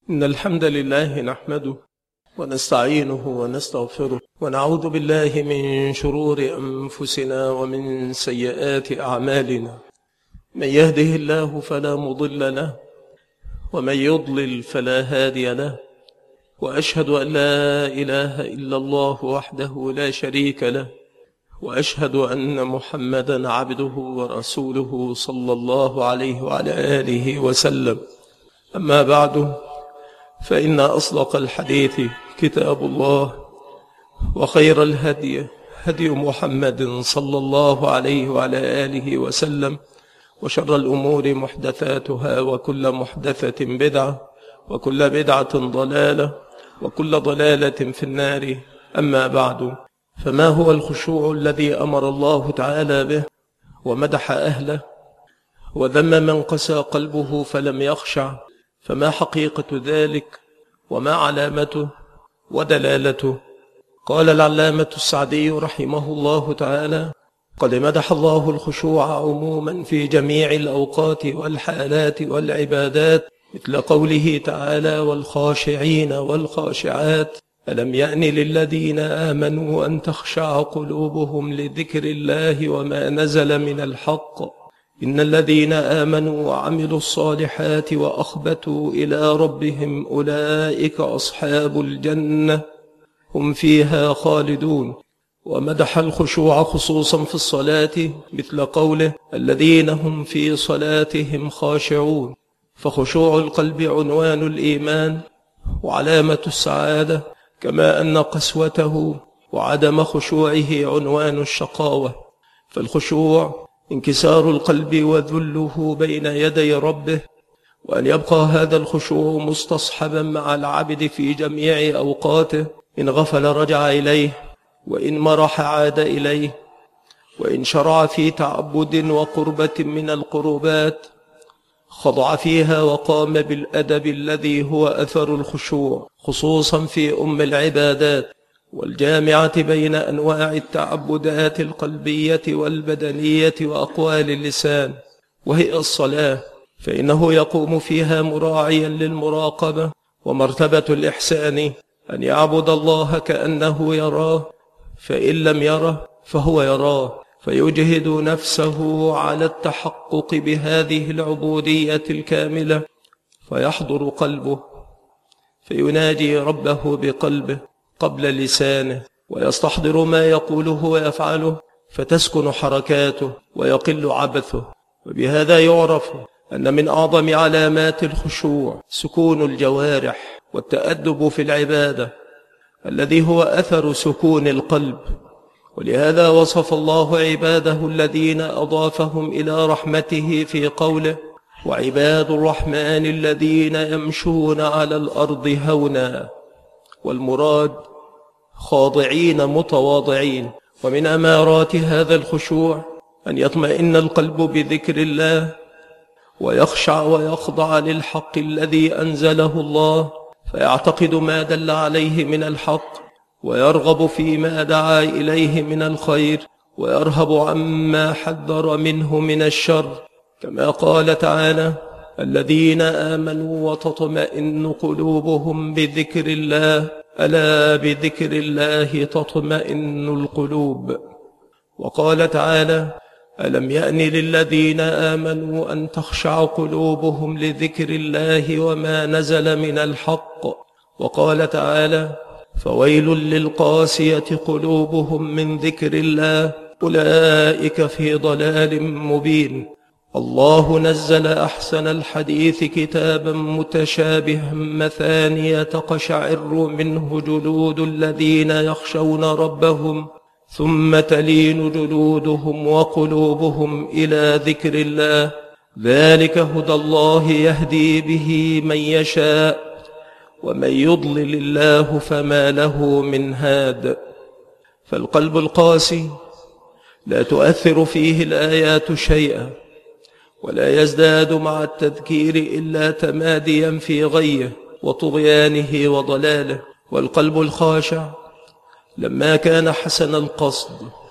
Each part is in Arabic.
إن الحمد لله نحمده ونستعينه ونستغفره ونعوذ بالله من شرور أنفسنا ومن سيئات أعمالنا. من يهده الله فلا مضل له ومن يضلل فلا هادي له، وأشهد أن لا إله إلا الله وحده لا شريك له، وأشهد أن محمدا عبده ورسوله صلى الله عليه وعلى آله وسلم. أما بعد، فإن أصدق الحديث كتاب الله، وخير الهدي هدي محمد صلى الله عليه وعلى آله وسلم، وشر الأمور محدثاتها، وكل محدثة بدعة، وكل بدعة ضلالة، وكل ضلالة في النار. أما بعد، فما هو الخشوع الذي أمر الله تعالى به ومدح أهله وذم من قسى قلبه فلم يخشع؟ فما حقيقة ذلك وما علامته ودلالته؟ قال العلامة السعدي رحمه الله تعالى: قد مدح الله الخشوع عموما في جميع الأوقات والحالات والعبادات، مثل قوله تعالى: والخاشعين والخاشعات، ألم يأن للذين آمنوا أن تخشع قلوبهم لذكر الله وما نزل من الحق، إن الذين آمنوا وعملوا الصالحات وأخبتوا إلى ربهم أولئك أصحاب الجنة هم فيها خالدون. ومدح الخشوع خصوصا في الصلاة، مثل قوله: الذين هم في صلاتهم خاشعون. فخشوع القلب عنوان الإيمان وعلامة السعادة، كما أن قسوته وعدم خشوعه عنوان الشقاوة. فالخشوع انكسار القلب وذله بين يدي ربه، وأن يبقى هذا الخشوع مستصحبا مع العبد في جميع أوقاته، إن غفل رجع إليه، وإن مرح عاد إليه، وإن شرع في تعبد وقربة من القربات خضع فيها وقام بالأدب الذي هو أثر الخشوع، خصوصا في العبادات والجامعة بين أنواع التعبدات القلبية والبدنية وأقوال اللسان، وهي الصلاة، فإنه يقوم فيها مراعيا للمراقبة. ومرتبة الإحسان أن يعبد الله كأنه يراه، فإن لم يره فهو يراه، فيجهد نفسه على التحقق بهذه العبودية الكاملة، فيحضر قلبه فيناجي ربه بقلبه قبل لسانه، ويستحضر ما يقوله ويفعله، فتسكن حركاته ويقل عبثه. وبهذا يعرف أن من أعظم علامات الخشوع سكون الجوارح والتأدب في العبادة، الذي هو أثر سكون القلب. ولهذا وصف الله عباده الذين أضافهم إلى رحمته في قوله: وعباد الرحمن الذين يمشون على الأرض هونا. والمراد خاضعين متواضعين. ومن أمارات هذا الخشوع أن يطمئن القلب بذكر الله، ويخشع ويخضع للحق الذي أنزله الله، فيعتقد ما دل عليه من الحق، ويرغب فيما دعا إليه من الخير، ويرهب عما حذر منه من الشر، كما قال تعالى: الذين آمنوا وتطمئن قلوبهم بذكر الله، ألا بذكر الله تطمئن القلوب. وقال تعالى: ألم يأن للذين آمنوا أن تخشع قلوبهم لذكر الله وما نزل من الحق. وقال تعالى: فويل للقاسية قلوبهم من ذكر الله، أولئك في ضلال مبين. الله نزل أحسن الحديث كتابا متشابها مثانية تقشعر منه جلود الذين يخشون ربهم، ثم تلين جلودهم وقلوبهم إلى ذكر الله، ذلك هدى الله يهدي به من يشاء، ومن يضلل الله فما له من هاد. فالقلب القاسي لا تؤثر فيه الآيات شيئا، ولا يزداد مع التذكير إلا تماديا في غيه وطغيانه وضلاله. والقلب الخاشع لما كان حسن القصد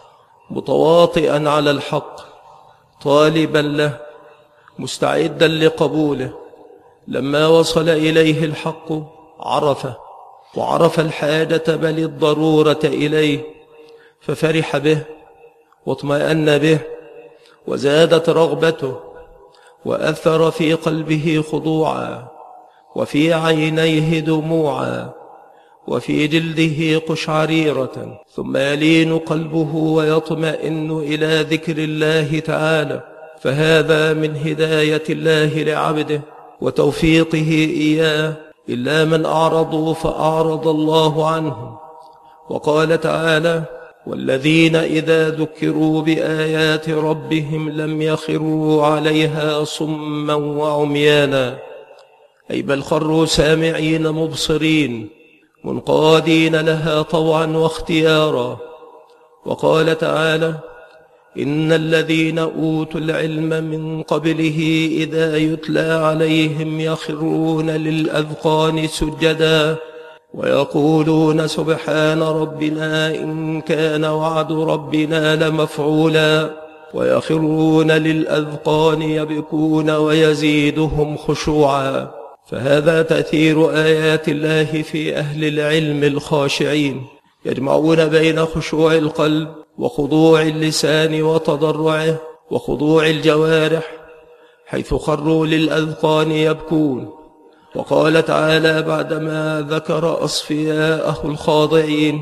متواطئا على الحق طالبا له مستعدا لقبوله، لما وصل إليه الحق عرفه، وعرف الحاجة بل الضرورة إليه، ففرح به واطمأن به، وزادت رغبته، وأثر في قلبه خضوعا، وفي عينيه دموعا، وفي جلده قشعريرة، ثم يلين قلبه ويطمئن إلى ذكر الله تعالى. فهذا من هداية الله لعبده وتوفيقه إياه. إلا من أعرضوا فأعرض الله عنهم. وقال تعالى: والذين إذا ذكروا بآيات ربهم لم يخروا عليها صما وعميانا، أي بل خروا سامعين مبصرين منقادين لها طوعا واختيارا. وقال تعالى: إن الذين أوتوا العلم من قبله إذا يتلى عليهم يخرون للأذقان سجدا ويقولون سبحان ربنا إن كان وعد ربنا لمفعولا، ويخرون للأذقان يبكون ويزيدهم خشوعا. فهذا تأثير آيات الله في أهل العلم الخاشعين، يجمعون بين خشوع القلب وخضوع اللسان وتضرعه وخضوع الجوارح، حيث خروا للأذقان يبكون. وقال تعالى بعدما ذكر أصفياءه الخاضعين: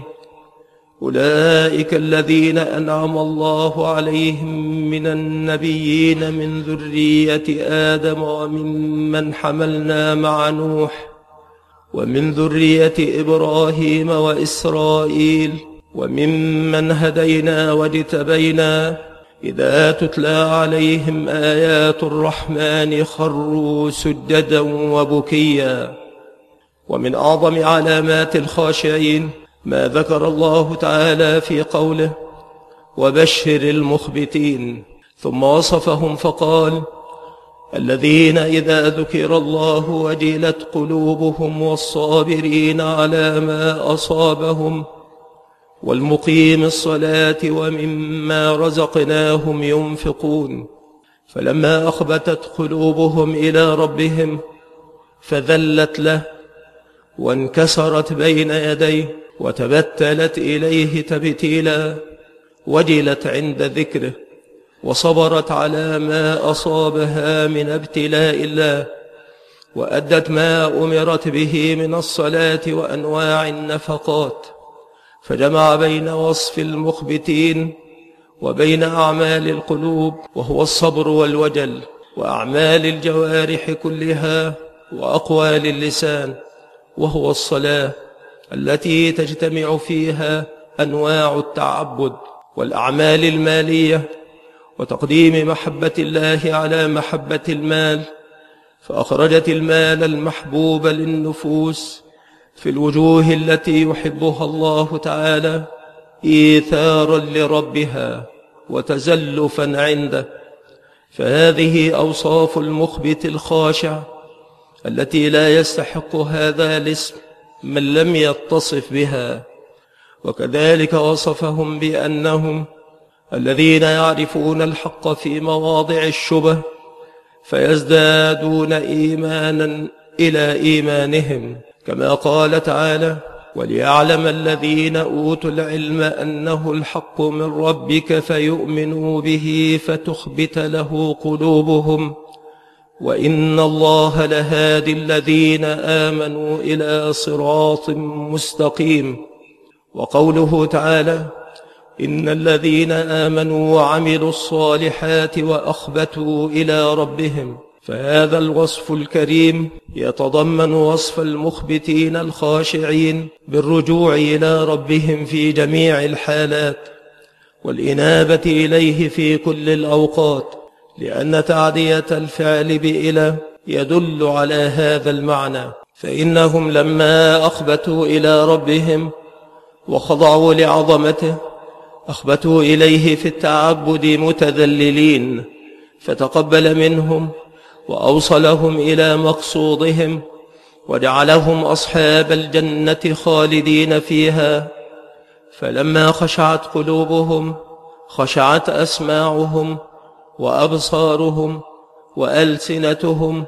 أولئك الذين أنعم الله عليهم من النبيين من ذرية آدم وممن حملنا مع نوح ومن ذرية إبراهيم وإسرائيل وممن هدينا واجتبينا إذا تتلى عليهم آيات الرحمن خروا سجدا وبكيا. ومن أعظم علامات الخاشعين ما ذكر الله تعالى في قوله: وبشر المخبتين، ثم وصفهم فقال: الذين إذا ذكر الله وجلت قلوبهم والصابرين على ما أصابهم والمقيم الصلاة ومما رزقناهم ينفقون. فلما أخبتت قلوبهم إلى ربهم فذلت له وانكسرت بين يديه وتبتلت إليه تبتيلا، وجلت عند ذكره وصبرت على ما أصابها من ابتلاء الله، وأدت ما أمرت به من الصلاة وأنواع النفقات، فجمع بين وصف المخبتين وبين أعمال القلوب وهو الصبر والوجل، وأعمال الجوارح كلها وأقوال اللسان وهو الصلاة، التي تجتمع فيها أنواع التعبد والأعمال المالية وتقديم محبة الله على محبة المال، فأخرجت المال المحبوب للنفوس في الوجوه التي يحبها الله تعالى إيثارا لربها وتزلفا عنده. فهذه أوصاف المخبت الخاشع التي لا يستحق هذا الاسم من لم يتصف بها. وكذلك وصفهم بأنهم الذين يعرفون الحق في مواضع الشبه فيزدادون إيمانا إلى إيمانهم، كما قال تعالى: وليعلم الذين أوتوا العلم أنه الحق من ربك فيؤمنوا به فتخبت له قلوبهم وإن الله لهادي الذين آمنوا إلى صراط مستقيم. وقوله تعالى: إن الذين آمنوا وعملوا الصالحات وأخبتوا إلى ربهم. فهذا الوصف الكريم يتضمن وصف المخبتين الخاشعين بالرجوع إلى ربهم في جميع الحالات والإنابة إليه في كل الأوقات، لأن تعدية الفعل بإلى يدل على هذا المعنى. فإنهم لما أخبتوا إلى ربهم وخضعوا لعظمته أخبتوا إليه في التعبد متذللين، فتقبل منهم وأوصلهم إلى مقصودهم وجعلهم أصحاب الجنة خالدين فيها. فلما خشعت قلوبهم خشعت أسماعهم وأبصارهم وألسنتهم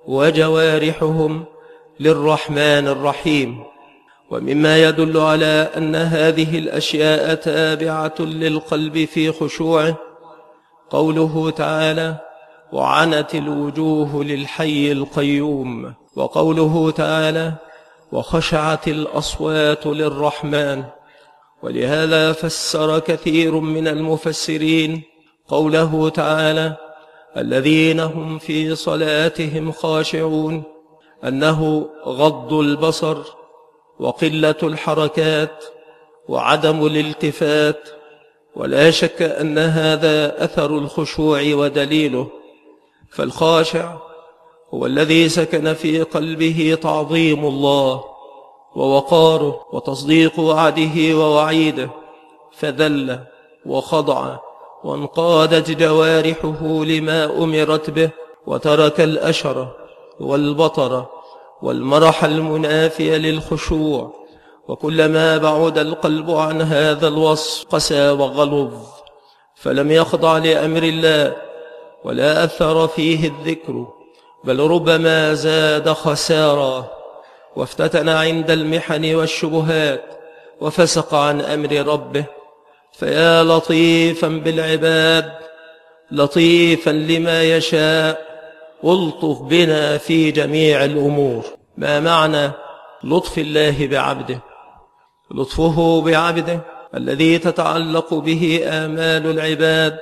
وجوارحهم للرحمن الرحيم. ومما يدل على أن هذه الأشياء تابعة للقلب في خشوعه قوله تعالى: وعنت الوجوه للحي القيوم، وقوله تعالى: وخشعت الأصوات للرحمن. ولهذا فسر كثير من المفسرين قوله تعالى: الذين هم في صلاتهم خاشعون، أنه غض البصر وقلة الحركات وعدم الالتفات. ولا شك أن هذا أثر الخشوع ودليله، فالخاشع هو الذي سكن في قلبه تعظيم الله ووقاره وتصديق وعده ووعيده، فذل وخضع وانقادت جوارحه لما أمرت به، وترك الأشر والبطر والمرح المنافي للخشوع. وكلما بعد القلب عن هذا الوصف قسى وغلظ، فلم يخضع لأمر الله ولا أثر فيه الذكر، بل ربما زاد خسارا، وافتتن عند المحن والشبهات، وفسق عن أمر ربه. فيا لطيفا بالعباد، لطيفا لما يشاء، ألطف بنا في جميع الأمور. ما معنى لطف الله بعبده؟ لطفه بعبده الذي تتعلق به آمال العباد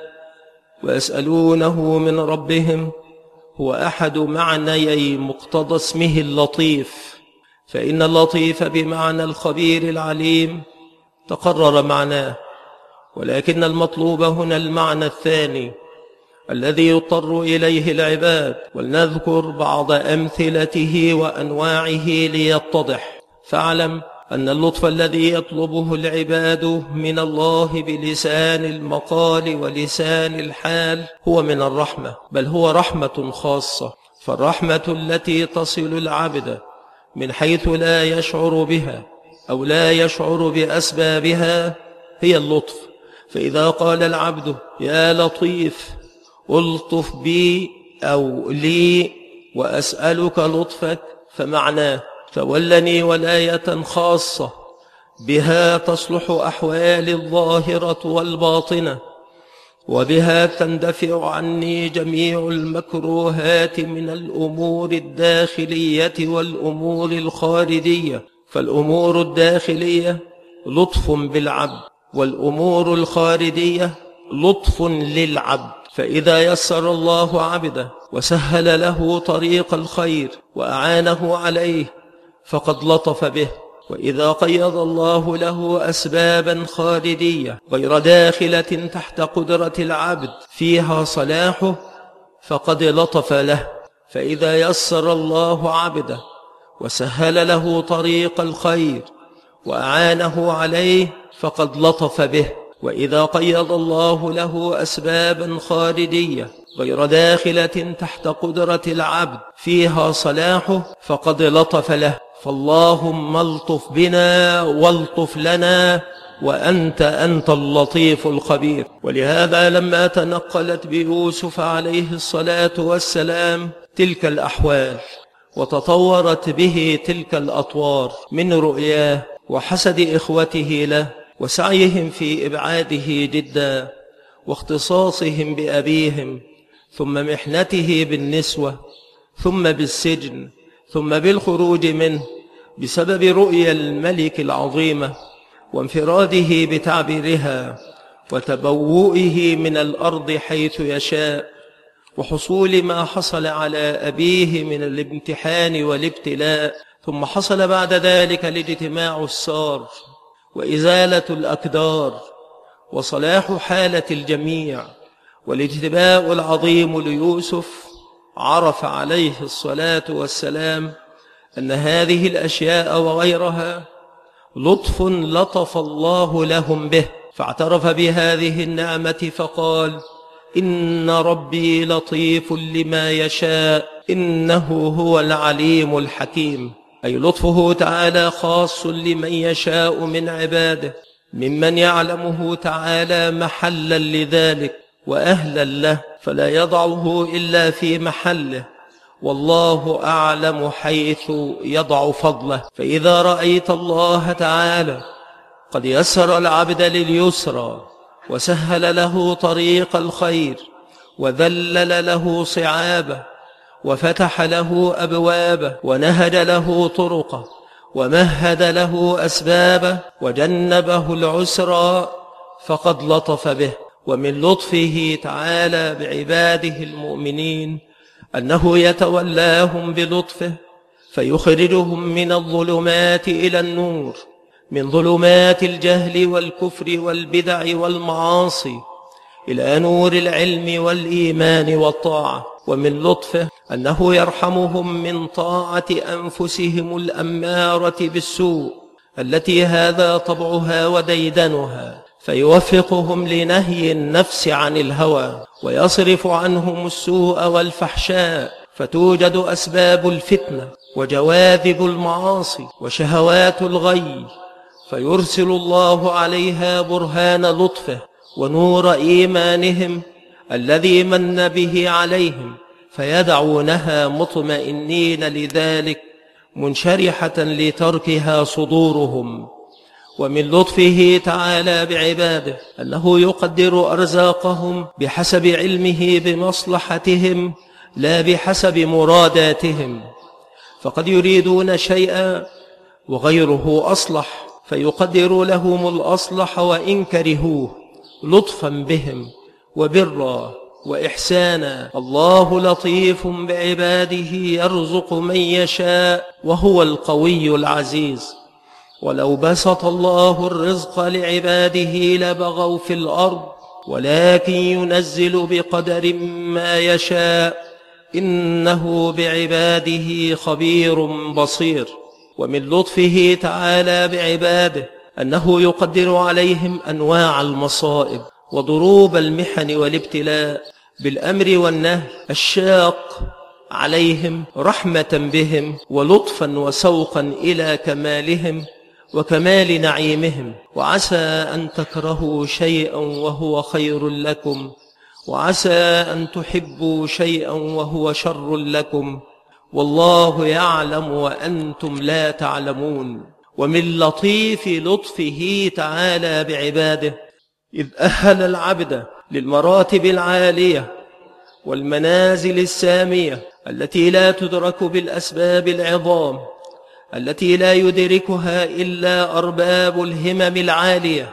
ويسألونه من ربهم هو أحد معنيي مقتضى اسمه اللطيف، فإن اللطيف بمعنى الخبير العليم تقرر معناه، ولكن المطلوب هنا المعنى الثاني الذي يضطر إليه العباد. ولنذكر بعض أمثلته وأنواعه ليتضح. فاعلم أن اللطف الذي يطلبه العباد من الله بلسان المقال ولسان الحال هو من الرحمة، بل هو رحمة خاصة. فالرحمة التي تصل العبد من حيث لا يشعر بها أو لا يشعر بأسبابها هي اللطف. فإذا قال العبد: يا لطيف ألطف بي أو لي وأسألك لطفك، فمعناه: تولني ولاية خاصة بها تصلح أحوالي الظاهرة والباطنة، وبها تندفع عني جميع المكروهات من الأمور الداخلية والأمور الخارجية. فالأمور الداخلية لطف بالعبد، والأمور الخارجية لطف للعبد. فإذا يسر الله عبده وسهل له طريق الخير وأعانه عليه فقد لطف به، وإذا قيض الله له أسبابا خارجية غير داخلة تحت قدرة العبد فيها صلاحه فقد لطف له. فإذا يسر الله عبده وسهل له طريق الخير وأعانه عليه فقد لطف به، وإذا قيض الله له أسبابا خارجية غير داخلة تحت قدرة العبد فيها صلاحه فقد لطف له. فاللهم الطف بنا والطف لنا وأنت اللطيف الخبير. ولهذا لما تنقلت بيوسف عليه الصلاة والسلام تلك الأحوال وتطورت به تلك الأطوار من رؤياه وحسد إخوته له وسعيهم في إبعاده جدا واختصاصهم بأبيهم، ثم محنته بالنسوة، ثم بالسجن، ثم بالخروج منه بسبب رؤيا الملك العظيمة وانفراده بتعبيرها وتبوؤه من الأرض حيث يشاء، وحصول ما حصل على أبيه من الامتحان والابتلاء. ثم حصل بعد ذلك الاجتماع السار وإزالة الأكدار وصلاح حالة الجميع والاجتباء العظيم ليوسف. عرف عليه الصلاة والسلام أن هذه الأشياء وغيرها لطف لطف الله لهم به، فاعترف بهذه النعمة فقال: إن ربي لطيف لما يشاء إنه هو العليم الحكيم. أي لطفه تعالى خاص لمن يشاء من عباده ممن يعلمه تعالى محلا لذلك وأهلا له، فلا يضعه إلا في محله والله أعلم حيث يضع فضله. فإذا رأيت الله تعالى قد يسر العبد لليسرى وسهل له طريق الخير وذلل له صعابه وفتح له أبوابه ونهد له طرقه ومهد له أسبابه وجنبه العسرى فقد لطف به. ومن لطفه تعالى بعباده المؤمنين أنه يتولاهم بلطفه فيخرجهم من الظلمات إلى النور، من ظلمات الجهل والكفر والبدع والمعاصي إلى نور العلم والإيمان والطاعة. ومن لطفه أنه يرحمهم من طاعة أنفسهم الأمارة بالسوء التي هذا طبعها وديدنها، فيوفقهم لنهي النفس عن الهوى ويصرف عنهم السوء والفحشاء، فتوجد أسباب الفتنة وجواذب المعاصي وشهوات الغي، فيرسل الله عليها برهان لطفه ونور إيمانهم الذي من به عليهم، فيدعونها مطمئنين لذلك منشرحة لتركها صدورهم. ومن لطفه تعالى بعباده أنه يقدر أرزاقهم بحسب علمه بمصلحتهم لا بحسب مراداتهم، فقد يريدون شيئا وغيره أصلح فيقدر لهم الأصلح وإن كرهوه لطفا بهم وبرا وإحسانا. الله لطيف بعباده يرزق من يشاء وهو القوي العزيز. ولو بسط الله الرزق لعباده لبغوا في الأرض ولكن ينزل بقدر ما يشاء إنه بعباده خبير بصير. ومن لطفه تعالى بعباده أنه يقدر عليهم أنواع المصائب وضروب المحن والابتلاء بالأمر والنهي الشاق عليهم رحمة بهم ولطفا وسوقا إلى كمالهم وكمال نعيمهم. وعسى أن تكرهوا شيئا وهو خير لكم، وعسى أن تحبوا شيئا وهو شر لكم، والله يعلم وأنتم لا تعلمون. ومن لطيف لطفه تعالى بعباده إذ أهل العبد للمراتب العالية والمنازل السامية التي لا تدرك بالأسباب العظام، التي لا يدركها إلا أرباب الهمم العالية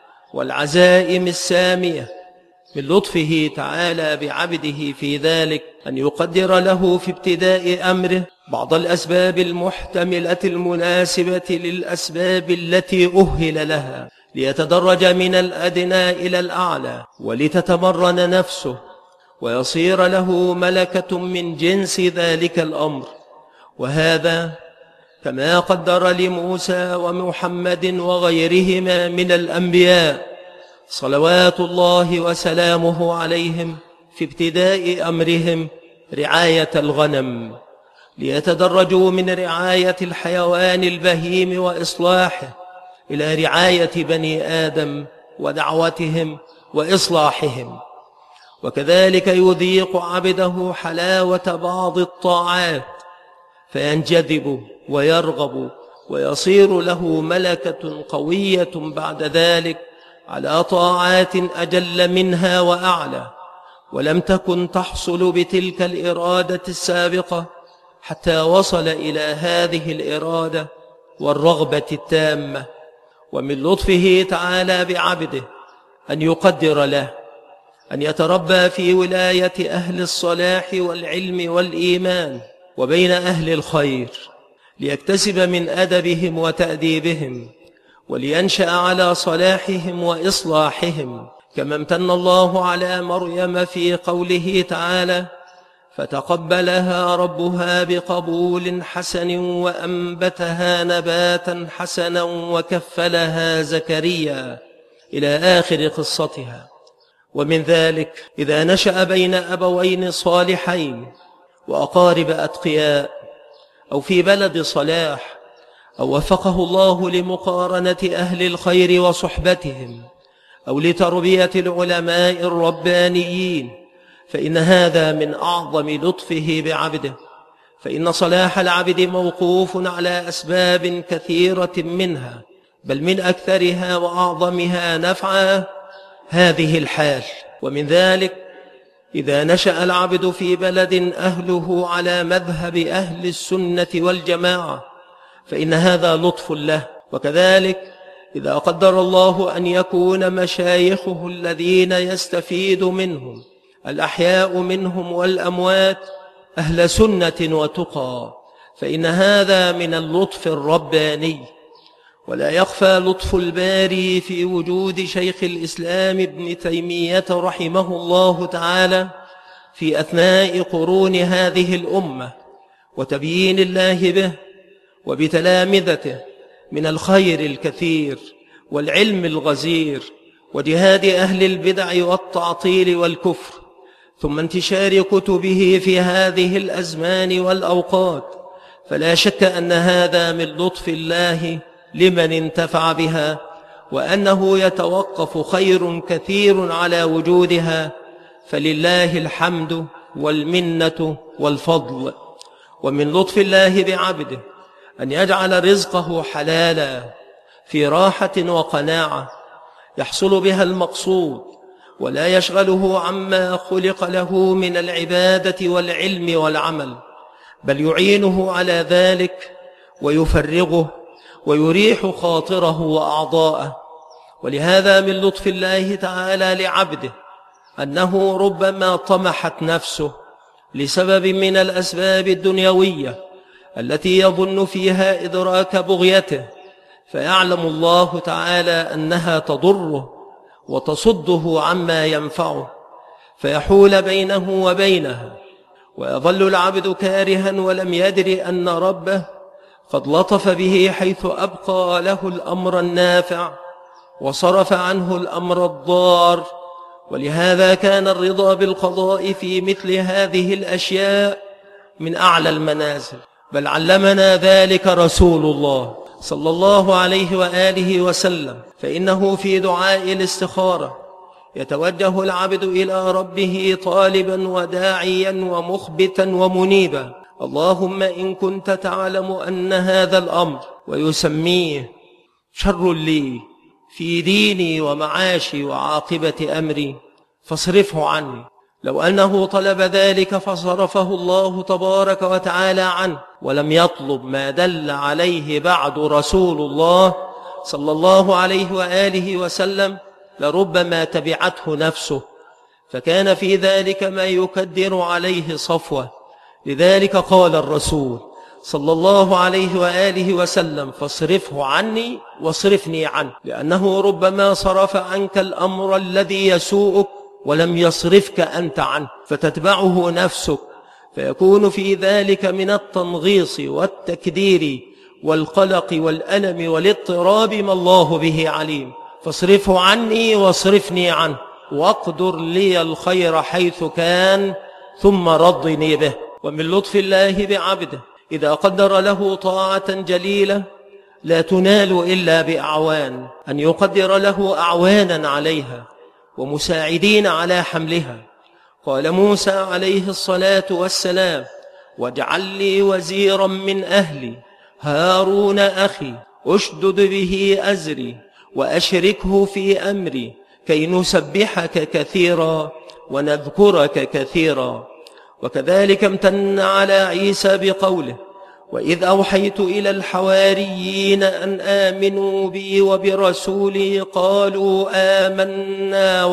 والعزائم السامية. من لطفه تعالى بعبده في ذلك أن يقدر له في ابتداء أمره بعض الأسباب المحتملة المناسبة للأسباب التي أهل لها، ليتدرج من الأدنى إلى الأعلى ولتتمرن نفسه ويصير له ملكة من جنس ذلك الأمر. وهذا كما قدر لموسى ومحمد وغيرهما من الأنبياء صلوات الله وسلامه عليهم في ابتداء أمرهم رعاية الغنم، ليتدرجوا من رعاية الحيوان البهيم وإصلاحه إلى رعاية بني آدم ودعوتهم وإصلاحهم. وكذلك يذيق عبده حلاوة بعض الطاعات فينجذب ويرغب ويصير له ملكة قوية بعد ذلك على طاعات أجل منها وأعلى، ولم تكن تحصل بتلك الإرادة السابقة حتى وصل إلى هذه الإرادة والرغبة التامة. ومن لطفه تعالى بعبده أن يقدر له أن يتربى في ولاية أهل الصلاح والعلم والإيمان وبين أهل الخير، ليكتسب من أدبهم وتأديبهم ولينشأ على صلاحهم وإصلاحهم، كما امتن الله على مريم في قوله تعالى فتقبلها ربها بقبول حسن وأنبتها نباتا حسنا وكفلها زكريا إلى آخر قصتها. ومن ذلك إذا نشأ بين أبوين صالحين وأقارب أتقياء أو في بلد صلاح أو وفقه الله لمقارنة أهل الخير وصحبتهم أو لتربية العلماء الربانيين، فإن هذا من أعظم لطفه بعبده فإن صلاح العبد موقوف على أسباب كثيرة منها، بل من أكثرها وأعظمها نفعا هذه الحال. ومن ذلك إذا نشأ العبد في بلد أهله على مذهب أهل السنة والجماعة فإن هذا لطف له. وكذلك إذا قدر الله أن يكون مشايخه الذين يستفيد منهم الأحياء منهم والأموات أهل سنة وتقى فإن هذا من اللطف الرباني. ولا يخفى لطف الباري في وجود شيخ الإسلام ابن تيمية رحمه الله تعالى في أثناء قرون هذه الأمة، وتبيين الله به وبتلامذته من الخير الكثير والعلم الغزير وجهاد أهل البدع والتعطيل والكفر، ثم انتشار كتبه في هذه الأزمان والأوقات. فلا شك أن هذا من لطف الله لمن انتفع بها، وأنه يتوقف خير كثير على وجودها، فلله الحمد والمنة والفضل. ومن لطف الله بعبده أن يجعل رزقه حلالا في راحة وقناعة يحصل بها المقصود، ولا يشغله عما خلق له من العبادة والعلم والعمل، بل يعينه على ذلك ويفرغه ويريح خاطره وأعضاءه. ولهذا من لطف الله تعالى لعبده أنه ربما طمحت نفسه لسبب من الأسباب الدنيوية التي يظن فيها إدراك بغيته، فيعلم الله تعالى أنها تضره وتصده عما ينفعه، فيحول بينه وبينها، ويظل العبد كارها ولم يدر أن ربه قد لطف به حيث أبقى له الأمر النافع وصرف عنه الأمر الضار. ولهذا كان الرضا بالقضاء في مثل هذه الأشياء من أعلى المنازل، بل علمنا ذلك رسول الله صلى الله عليه وآله وسلم، فإنه في دعاء الاستخارة يتوجه العبد إلى ربه طالبا وداعيا ومخبتا ومنيبا: اللهم إن كنت تعلم أن هذا الأمر ويسميه شر لي في ديني ومعاشي وعاقبة أمري فاصرفه عني. لو أنه طلب ذلك فصرفه الله تبارك وتعالى عنه، ولم يطلب ما دل عليه بعد رسول الله صلى الله عليه وآله وسلم، لربما تبعته نفسه، فكان في ذلك ما يكدر عليه صفوة. لذلك قال الرسول صلى الله عليه وآله وسلم: فاصرفه عني واصرفني عنه، لأنه ربما صرف عنك الأمر الذي يسوءك ولم يصرفك أنت عنه، فتتبعه نفسك، فيكون في ذلك من التنغيص والتكدير والقلق والألم والاضطراب ما الله به عليم. فاصرفه عني واصرفني عنه، واقدر لي الخير حيث كان، ثم رضني به. ومن لطف الله بعبده إذا قدر له طاعة جليلة لا تنال إلا بأعوان، أن يقدر له أعوانا عليها ومساعدين على حملها. قال موسى عليه الصلاة والسلام: واجعل لي وزيرا من أهلي هارون أخي أشدد به أزري وأشركه في أمري كي نسبحك كثيرا ونذكرك كثيرا. وكذلك امتن على عيسى بقوله: وإذ أوحيت إلى الحواريين أن آمنوا بي وبرسولي قالوا آمنا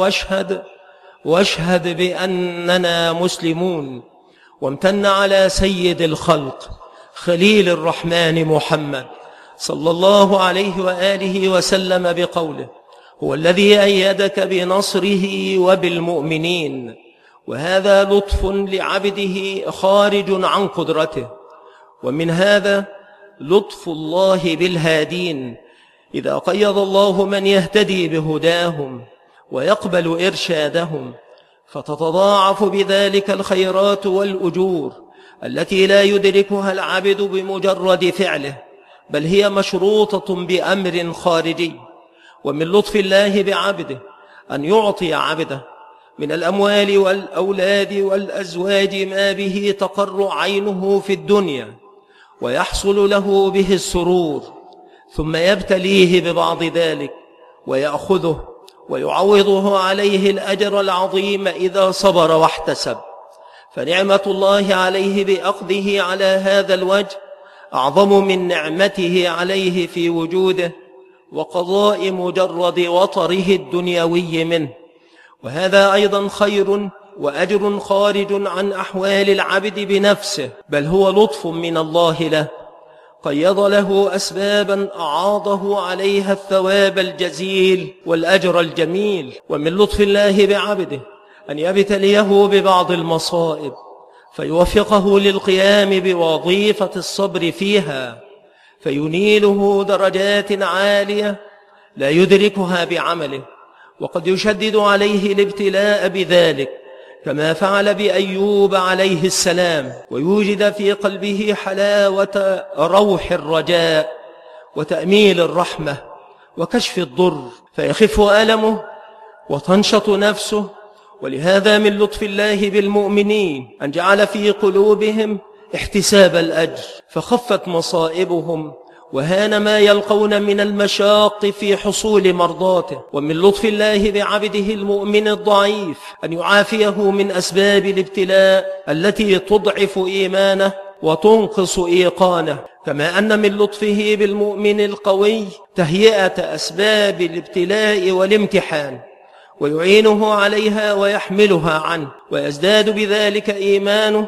واشهد بأننا مسلمون. وامتن على سيد الخلق خليل الرحمن محمد صلى الله عليه وآله وسلم بقوله: هو الذي أيدك بنصره وبالمؤمنين. وهذا لطف لعبده خارج عن قدرته. ومن هذا لطف الله بالهادين، إذا قيض الله من يهتدي بهداهم ويقبل إرشادهم، فتتضاعف بذلك الخيرات والأجور التي لا يدركها العبد بمجرد فعله، بل هي مشروطة بأمر خارجي. ومن لطف الله بعبده أن يعطي عبده من الأموال والأولاد والأزواج ما به تقر عينه في الدنيا ويحصل له به السرور، ثم يبتليه ببعض ذلك ويأخذه ويعوضه عليه الأجر العظيم إذا صبر واحتسب. فنعمة الله عليه بأخذه على هذا الوجه أعظم من نعمته عليه في وجوده وقضاء مجرد وطره الدنيوي منه. وهذا أيضا خير وأجر خارج عن أحوال العبد بنفسه، بل هو لطف من الله له، قيض له أسبابا أعاضه عليها الثواب الجزيل والأجر الجميل. ومن لطف الله بعبده أن يبتليه ببعض المصائب فيوفقه للقيام بوظيفة الصبر فيها، فينيله درجات عالية لا يدركها بعمله، وقد يشدد عليه الابتلاء بذلك كما فعل بأيوب عليه السلام، ويوجد في قلبه حلاوة روح الرجاء وتأميل الرحمة وكشف الضر، فيخف ألمه وتنشط نفسه. ولهذا من لطف الله بالمؤمنين أن جعل في قلوبهم احتساب الأجر، فخفت مصائبهم وهان ما يلقون من المشاق في حصول مرضاته. ومن لطف الله بعبده المؤمن الضعيف أن يعافيه من أسباب الابتلاء التي تضعف إيمانه وتنقص إيقانه، كما أن من لطفه بالمؤمن القوي تهيئة أسباب الابتلاء والامتحان ويعينه عليها ويحملها عنه، ويزداد بذلك إيمانه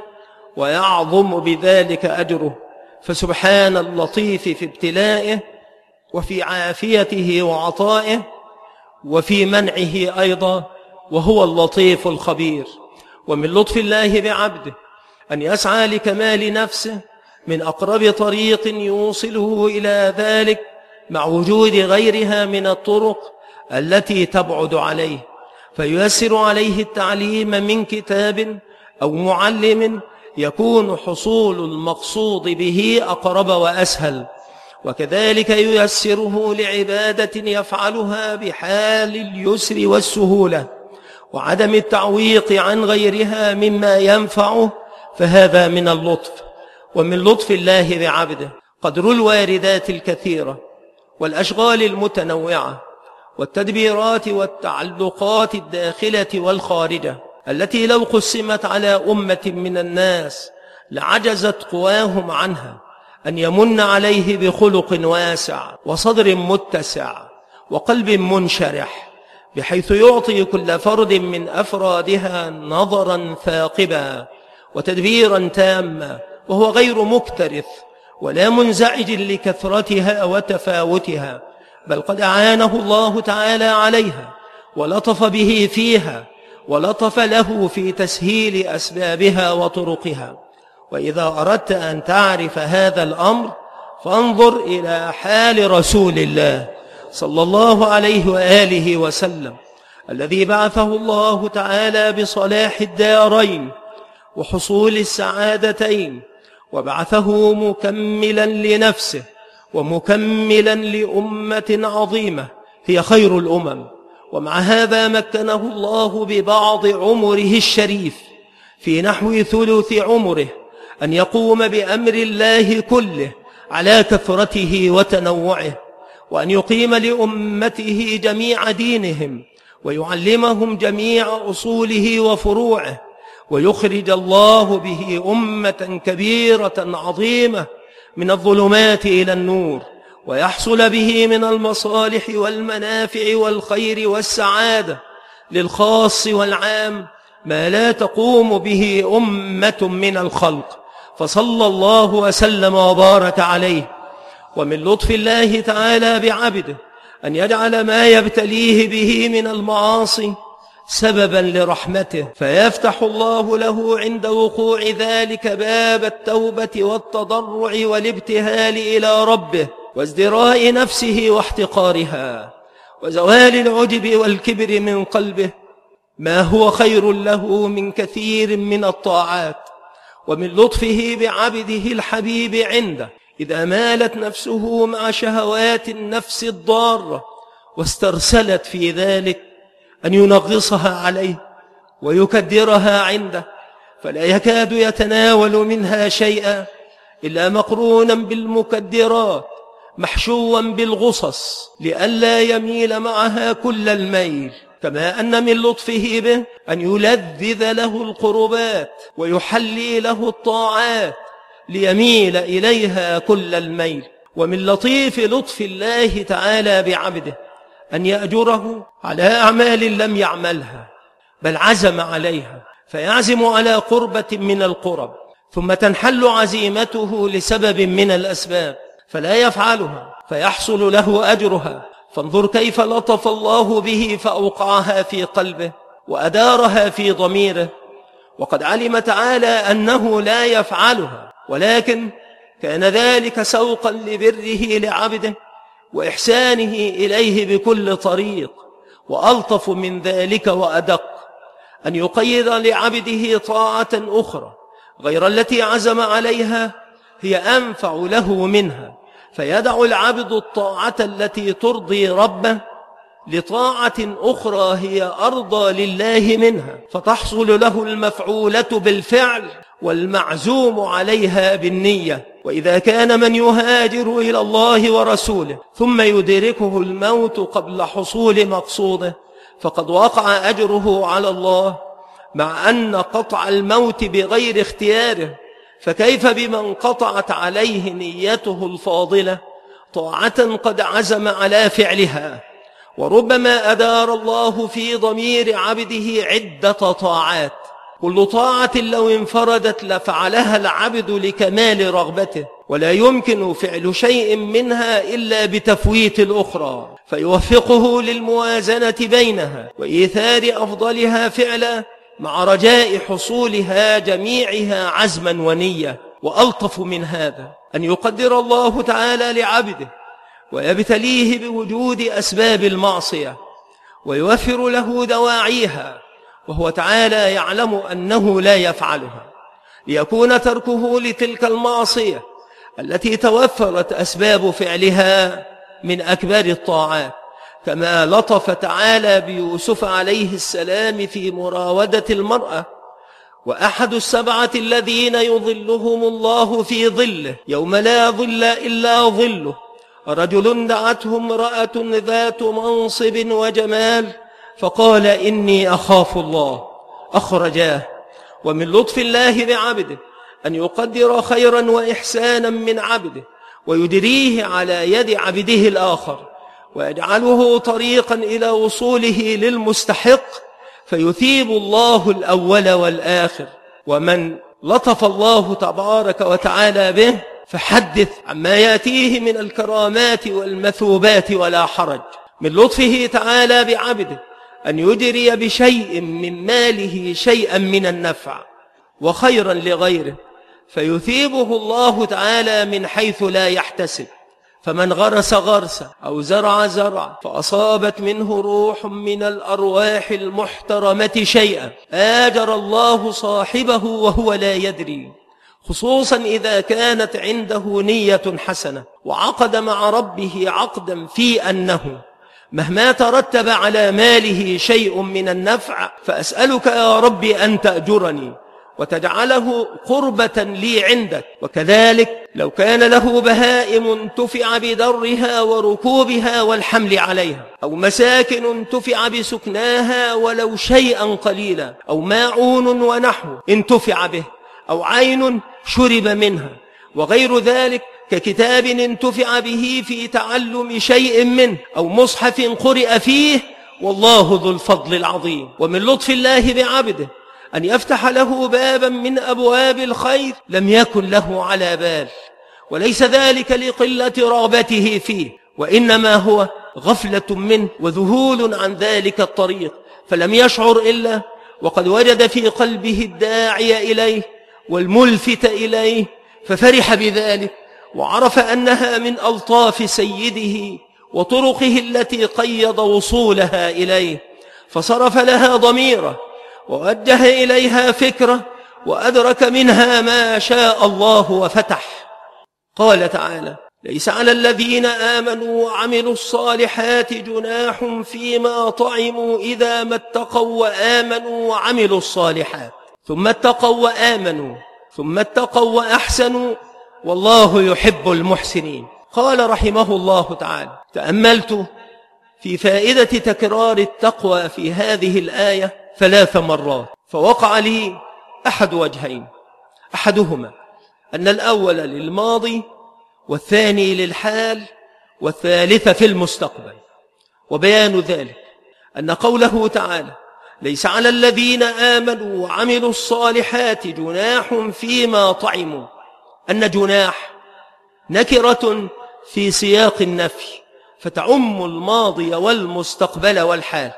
ويعظم بذلك أجره. فسبحان اللطيف في ابتلائه وفي عافيته وعطائه وفي منعه أيضا، وهو اللطيف الخبير. ومن لطف الله بعبده أن يسعى لكمال نفسه من أقرب طريق يوصله إلى ذلك مع وجود غيرها من الطرق التي تبعد عليه، فييسر عليه التعليم من كتاب أو معلم يكون حصول المقصود به أقرب وأسهل، وكذلك ييسره لعبادة يفعلها بحال اليسر والسهولة وعدم التعويق عن غيرها مما ينفعه، فهذا من اللطف. ومن لطف الله بعبده قدر الواردات الكثيرة والأشغال المتنوعة والتدبيرات والتعلقات الداخلة والخارجة التي لو قسمت على أمة من الناس لعجزت قواهم عنها، أن يمن عليه بخلق واسع وصدر متسع وقلب منشرح، بحيث يعطي كل فرد من أفرادها نظرا ثاقبا وتدبيرا تاما، وهو غير مكترث ولا منزعج لكثرتها وتفاوتها، بل قد أعانه الله تعالى عليها ولطف به فيها ولطف له في تسهيل أسبابها وطرقها. وإذا أردت أن تعرف هذا الأمر فانظر إلى حال رسول الله صلى الله عليه وآله وسلم، الذي بعثه الله تعالى بصلاح الدارين وحصول السعادتين، وبعثه مكملا لنفسه ومكملا لأمة عظيمة هي خير الأمم. ومع هذا مكنه الله ببعض عمره الشريف في نحو ثلث عمره أن يقوم بأمر الله كله على كثرته وتنوعه، وأن يقيم لأمته جميع دينهم ويعلمهم جميع أصوله وفروعه، ويخرج الله به أمة كبيرة عظيمة من الظلمات إلى النور، ويحصل به من المصالح والمنافع والخير والسعادة للخاص والعام ما لا تقوم به أمة من الخلق، فصلى الله وسلم وبارك عليه. ومن لطف الله تعالى بعبده أن يجعل ما يبتليه به من المعاصي سببا لرحمته، فيفتح الله له عند وقوع ذلك باب التوبة والتضرع والابتهال إلى ربه وازدراء نفسه واحتقارها وزوال العجب والكبر من قلبه، ما هو خير له من كثير من الطاعات. ومن لطفه بعبده الحبيب عنده إذا مالت نفسه مع شهوات النفس الضارة واسترسلت في ذلك أن ينغصها عليه ويكدرها عنده، فلا يكاد يتناول منها شيئا إلا مقرونا بالمكدرات محشوا بالغصص لئلا يميل معها كل الميل. كما أن من لطفه به أن يلذذ له القربات ويحلي له الطاعات ليميل إليها كل الميل. ومن لطيف لطف الله تعالى بعبده أن يأجره على أعمال لم يعملها بل عزم عليها، فيعزم على قربة من القرب ثم تنحل عزيمته لسبب من الأسباب فلا يفعلها فيحصل له أجرها. فانظر كيف لطف الله به فأوقعها في قلبه وأدارها في ضميره، وقد علم تعالى أنه لا يفعلها، ولكن كان ذلك سوقا لبره لعبده وإحسانه إليه بكل طريق. وألطف من ذلك وأدق أن يقيد لعبده طاعة أخرى غير التي عزم عليها هي أنفع له منها، فيدع العبد الطاعة التي ترضي ربه لطاعة أخرى هي أرضى لله منها، فتحصل له المفعولة بالفعل والمعزوم عليها بالنية. وإذا كان من يهاجر إلى الله ورسوله ثم يدركه الموت قبل حصول مقصوده فقد وقع أجره على الله، مع أن قطع الموت بغير اختياره، فكيف بمن قطعت عليه نيته الفاضلة طاعة قد عزم على فعلها؟ وربما أدار الله في ضمير عبده عدة طاعات، كل طاعة لو انفردت لفعلها العبد لكمال رغبته، ولا يمكن فعل شيء منها إلا بتفويت الأخرى، فيوفقه للموازنة بينها وإيثار أفضلها فعلا مع رجاء حصولها جميعها عزما ونية. وألطف من هذا أن يقدر الله تعالى لعبده ويبتليه بوجود أسباب المعصية ويوفر له دواعيها وهو تعالى يعلم أنه لا يفعلها، ليكون تركه لتلك المعصية التي توفرت أسباب فعلها من أكبر الطاعات. كما لطف تعالى بيوسف عليه السلام في مراودة المرأة، وأحد السبعة الذين يظلهم الله في ظله يوم لا ظل إلا ظله رجل دعته امرأة ذات منصب وجمال فقال إني أخاف الله، أخرجاه. ومن لطف الله بعبده أن يقدر خيرا وإحسانا من عبده ويدريه على يد عبده الآخر ويجعله طريقا إلى وصوله للمستحق فيثيب الله الأول والآخر. ومن لطف الله تبارك وتعالى به فحدث عما يأتيه من الكرامات والمثوبات ولا حرج. من لطفه تعالى بعبده أن يجري بشيء من ماله شيئا من النفع وخيرا لغيره فيثيبه الله تعالى من حيث لا يحتسب. فمن غرس غرسا أو زرع زرعا فأصابت منه روح من الأرواح المحترمة شيئا آجر الله صاحبه وهو لا يدري، خصوصا إذا كانت عنده نية حسنة وعقد مع ربه عقدا في أنه مهما ترتب على ماله شيء من النفع فأسألك يا رب أن تأجرني وتجعله قربة لي عندك. وكذلك لو كان له بهائم انتفع بدرها وركوبها والحمل عليها، أو مساكن انتفع بسكناها ولو شيئا قليلا، أو ماعون ونحو انتفع به، أو عين شرب منها، وغير ذلك ككتاب انتفع به في تعلم شيء منه، أو مصحف قرئ فيه، والله ذو الفضل العظيم. ومن لطف الله بعبده أن يفتح له بابا من أبواب الخير لم يكن له على بال، وليس ذلك لقلة رغبته فيه، وإنما هو غفلة منه وذهول عن ذلك الطريق، فلم يشعر إلا وقد وجد في قلبه الداعي إليه والملفت إليه ففرح بذلك وعرف أنها من ألطاف سيده وطرقه التي قيض وصولها إليه، فصرف لها ضميره ووجه إليها فكرة وأدرك منها ما شاء الله وفتح. قال تعالى: ليس على الذين آمنوا وعملوا الصالحات جناح فيما طعموا إذا ما اتقوا وآمنوا وعملوا الصالحات ثم اتقوا وآمنوا ثم اتقوا وأحسنوا والله يحب المحسنين. قال رحمه الله تعالى: تأملت في فائدة تكرار التقوى في هذه الآية 3 مرات، فوقع لي أحد وجهين: أحدهما أن الأول للماضي، والثاني للحال، والثالث في المستقبل. وبيان ذلك أن قوله تعالى: ليس على الذين آمنوا وعملوا الصالحات جناح فيما طعموا، أن جناح نكرة في سياق النفي، فتعم الماضي والمستقبل والحال،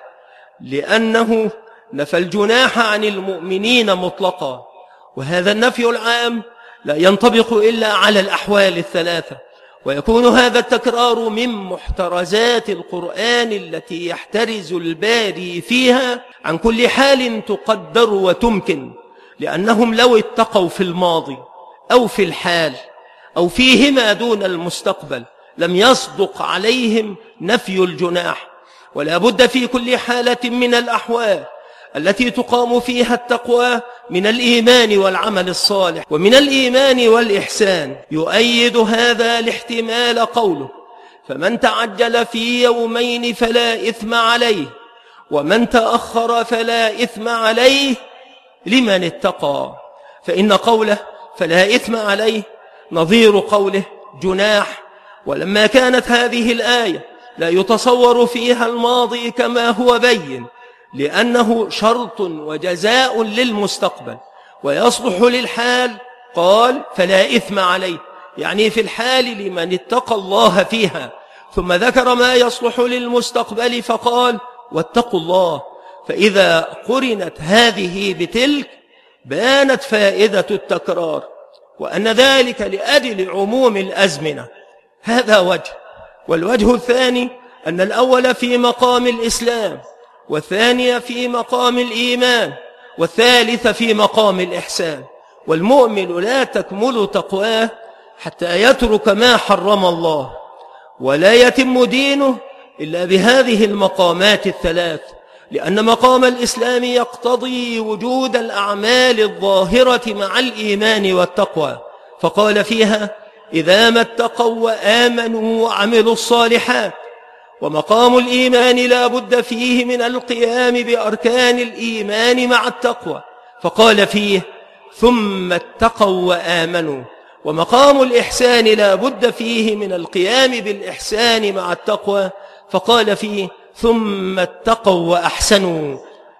لأنه نفى الجناح عن المؤمنين مطلقا، وهذا النفي العام لا ينطبق إلا على الأحوال ال3، ويكون هذا التكرار من محترزات القرآن التي يحترز الباري فيها عن كل حال تقدر وتمكن، لأنهم لو اتقوا في الماضي أو في الحال أو فيهما دون المستقبل لم يصدق عليهم نفي الجناح. ولا بد في كل حالة من الأحوال التي تقام فيها التقوى من الإيمان والعمل الصالح ومن الإيمان والإحسان. يؤيد هذا الاحتمال قوله: فمن تعجل في يومين فلا إثم عليه ومن تأخر فلا إثم عليه لمن اتقى. فإن قوله فلا إثم عليه نظير قوله جناح. ولما كانت هذه الآية لا يتصور فيها الماضي كما هو بين، لأنه شرط وجزاء للمستقبل ويصلح للحال، قال فلا إثم عليه، يعني في الحال لمن اتقى الله فيها، ثم ذكر ما يصلح للمستقبل فقال واتقوا الله. فإذا قرنت هذه بتلك بانت فائدة التكرار، وأن ذلك لأجل عموم الأزمنة. هذا وجه. والوجه الثاني أن الأول في مقام الإسلام، والثاني في مقام الإيمان، والثالث في مقام الإحسان. والمؤمن لا تكمل تقواه حتى يترك ما حرم الله، ولا يتم دينه إلا بهذه المقامات ال3، لأن مقام الإسلام يقتضي وجود الأعمال الظاهرة مع الإيمان والتقوى، فقال فيها إذا ما اتقوا وآمنوا وعملوا الصالحات. ومقام الإيمان لا بد فيه من القيام بأركان الإيمان مع التقوى، فقال فيه ثم اتقوا وآمنوا. ومقام الإحسان لا بد فيه من القيام بالإحسان مع التقوى، فقال فيه ثم اتقوا وأحسنوا.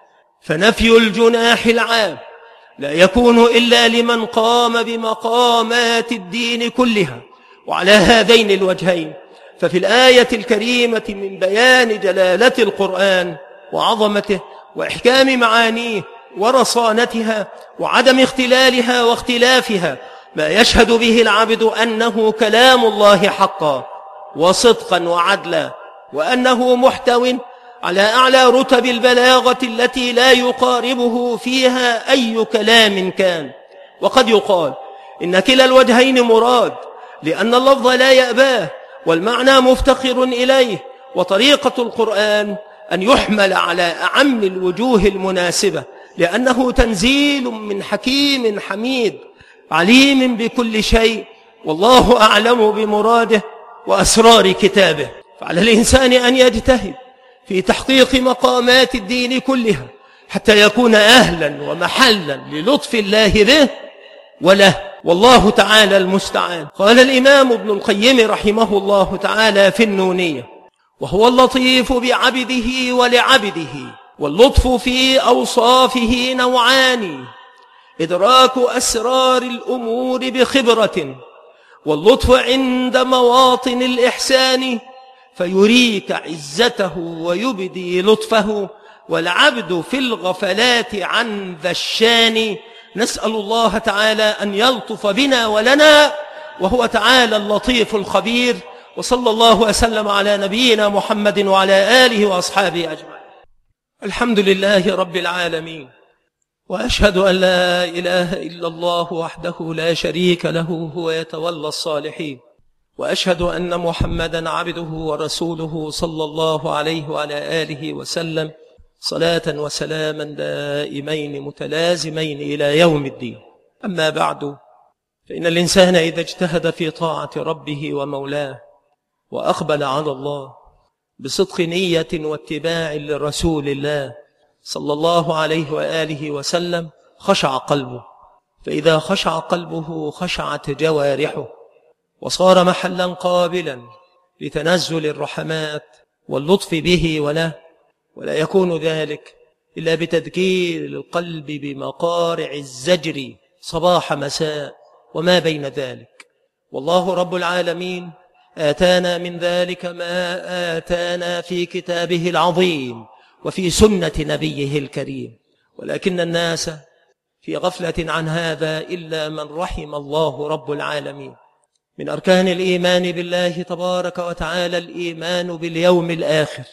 فنفي الجناح العام لا يكون إلا لمن قام بمقامات الدين كلها. وعلى هذين الوجهين ففي الآية الكريمة من بيان جلالة القرآن وعظمته وإحكام معانيه ورصانتها وعدم اختلالها واختلافها ما يشهد به العبد أنه كلام الله حقا وصدقا وعدلا، وأنه محتو على أعلى رتب البلاغة التي لا يقاربه فيها أي كلام كان. وقد يقال إن كلا الوجهين مراد، لأن اللفظ لا يأباه والمعنى مفتقر إليه، وطريقة القرآن أن يحمل على أعم الوجوه المناسبة، لأنه تنزيل من حكيم حميد عليم بكل شيء، والله أعلم بمراده وأسرار كتابه. فعلى الإنسان أن يجتهد في تحقيق مقامات الدين كلها حتى يكون أهلا ومحلا للطف الله به وله، والله تعالى المستعان. قال الإمام ابن القيم رحمه الله تعالى في النونية: وهو اللطيف بعبده ولعبده، واللطف في أوصافه نوعان: إدراك أسرار الأمور بخبرة، واللطف عند مواطن الإحسان فيريك عزته ويبدي لطفه، والعبد في الغفلات عن ذا الشان. نسأل الله تعالى أن يلطف بنا ولنا، وهو تعالى اللطيف الخبير. وصلى الله وسلم على نبينا محمد وعلى آله وأصحابه أجمعين. الحمد لله رب العالمين، وأشهد أن لا إله إلا الله وحده لا شريك له، هو يتولى الصالحين، وأشهد أن محمدا عبده ورسوله صلى الله عليه وعلى آله وسلم صلاة وسلاما دائمين متلازمين إلى يوم الدين. أما بعد، فإن الإنسان إذا اجتهد في طاعة ربه ومولاه وأقبل على الله بصدق نية واتباع لرسول الله صلى الله عليه وآله وسلم خشع قلبه، فإذا خشع قلبه خشعت جوارحه، وصار محلا قابلا لتنزل الرحمات واللطف به وله، ولا يكون ذلك إلا بتذكير القلب بمقارع الزجر صباح مساء وما بين ذلك. والله رب العالمين آتانا من ذلك ما آتانا في كتابه العظيم وفي سنة نبيه الكريم، ولكن الناس في غفلة عن هذا إلا من رحم الله رب العالمين. من أركان الإيمان بالله تبارك وتعالى الإيمان باليوم الآخر،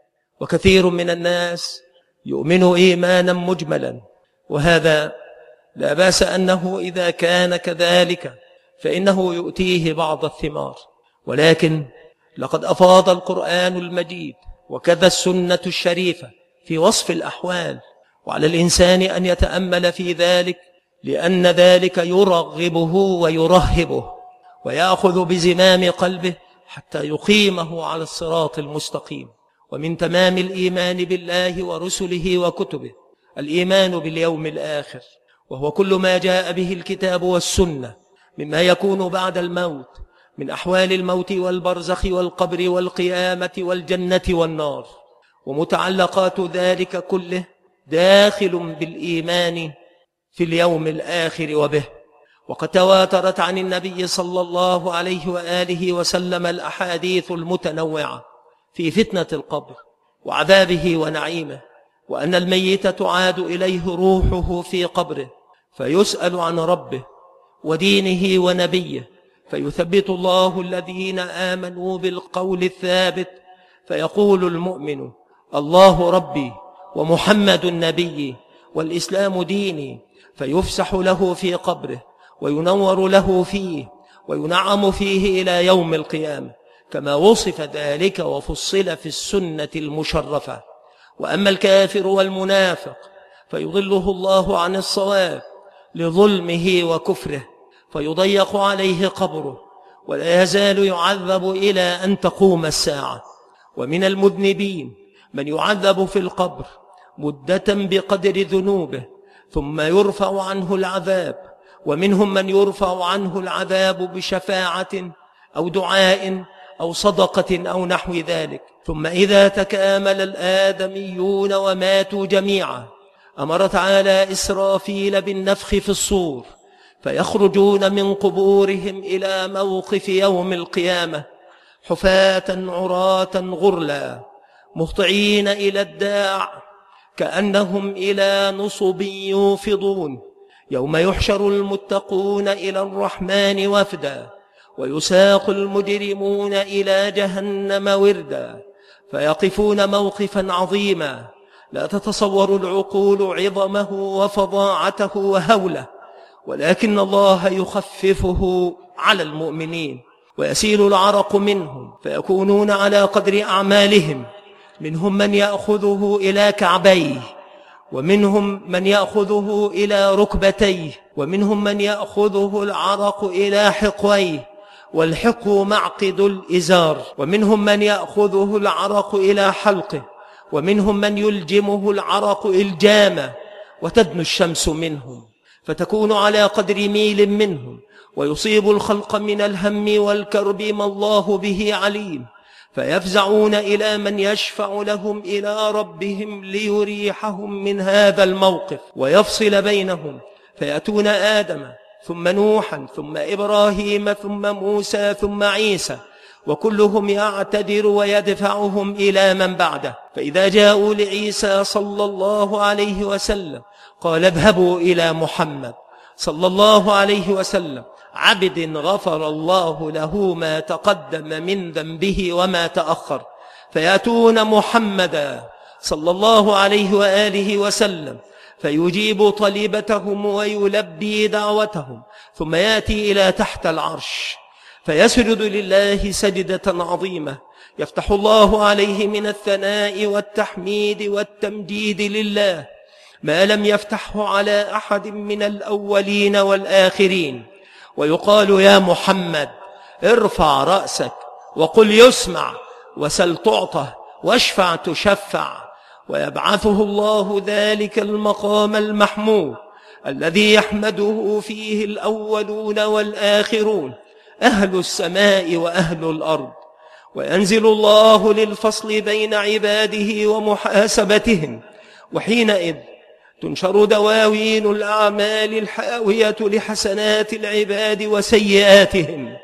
وكثير من الناس يؤمن إيمانا مجملا، وهذا لا بأس أنه إذا كان كذلك فإنه يؤتيه بعض الثمار، ولكن لقد أفاض القرآن المجيد وكذا السنة الشريفة في وصف الأحوال، وعلى الإنسان أن يتأمل في ذلك، لأن ذلك يرغبه ويرهبه ويأخذ بزمام قلبه حتى يقيمه على الصراط المستقيم. ومن تمام الإيمان بالله ورسله وكتبه الإيمان باليوم الآخر، وهو كل ما جاء به الكتاب والسنة مما يكون بعد الموت من أحوال الموت والبرزخ والقبر والقيامة والجنة والنار، ومتعلقات ذلك كله داخل بالإيمان في اليوم الآخر وبه. وقد تواترت عن النبي صلى الله عليه وآله وسلم الأحاديث المتنوعة في فتنة القبر وعذابه ونعيمه، وأن الميت تعاد إليه روحه في قبره فيسأل عن ربه ودينه ونبيه، فيثبت الله الذين آمنوا بالقول الثابت، فيقول المؤمن الله ربي ومحمد نبي والإسلام ديني، فيفسح له في قبره وينور له فيه وينعم فيه إلى يوم القيامة، كما وصف ذلك وفصل في السنة المشرفة. وأما الكافر والمنافق فيضله الله عن الصواب لظلمه وكفره، فيضيق عليه قبره ولا يزال يعذب إلى أن تقوم الساعة. ومن المذنبين من يعذب في القبر مدة بقدر ذنوبه ثم يرفع عنه العذاب، ومنهم من يرفع عنه العذاب بشفاعة أو دعاء أو صدقة أو نحو ذلك، ثم إذا تكامل الآدميون وماتوا جميعا أمر تعالى إسرافيل بالنفخ في الصور، فيخرجون من قبورهم إلى موقف يوم القيامة حفاة عراة غرلا مهطعين إلى الداع كأنهم إلى نصب يوفضون، يوم يحشر المتقون إلى الرحمن وفدا ويساق المجرمون إلى جهنم وردا، فيقفون موقفا عظيما لا تتصور العقول عظمه وفظاعته وهوله، ولكن الله يخففه على المؤمنين ويسيل العرق منهم فيكونون على قدر أعمالهم، منهم من يأخذه إلى كعبيه، ومنهم من يأخذه إلى ركبتيه، ومنهم من يأخذه العرق إلى حقويه، والحقو معقد الإزار، ومنهم من يأخذه العرق إلى حلقه، ومنهم من يلجمه العرق إلجاما، وتدنو الشمس منهم فتكون على قدر ميل منهم، ويصيب الخلق من الهم والكرب ما الله به عليم، فيفزعون إلى من يشفع لهم إلى ربهم ليريحهم من هذا الموقف ويفصل بينهم، فيأتون آدم ثم نوحا ثم إبراهيم ثم موسى ثم عيسى، وكلهم يعتذر ويدفعهم إلى من بعده، فإذا جاءوا لعيسى صلى الله عليه وسلم قال اذهبوا إلى محمد صلى الله عليه وسلم عبد غفر الله له ما تقدم من ذنبه وما تأخر، فيأتون محمدا صلى الله عليه وآله وسلم فيجيب طلبتهم ويلبي دعوتهم، ثم يأتي إلى تحت العرش فيسجد لله سجدة عظيمة يفتح الله عليه من الثناء والتحميد والتمجيد لله ما لم يفتحه على أحد من الأولين والآخرين. ويقال: يا محمد ارفع رأسك وقل يسمع، وسل تعطى، واشفع تشفع. ويبعثه الله ذلك المقام المحمود الذي يحمده فيه الأولون والآخرون، أهل السماء وأهل الأرض. وينزل الله للفصل بين عباده ومحاسبتهم، وحينئذ تنشر دواوين الأعمال الحاوية لحسنات العباد وسيئاتهم،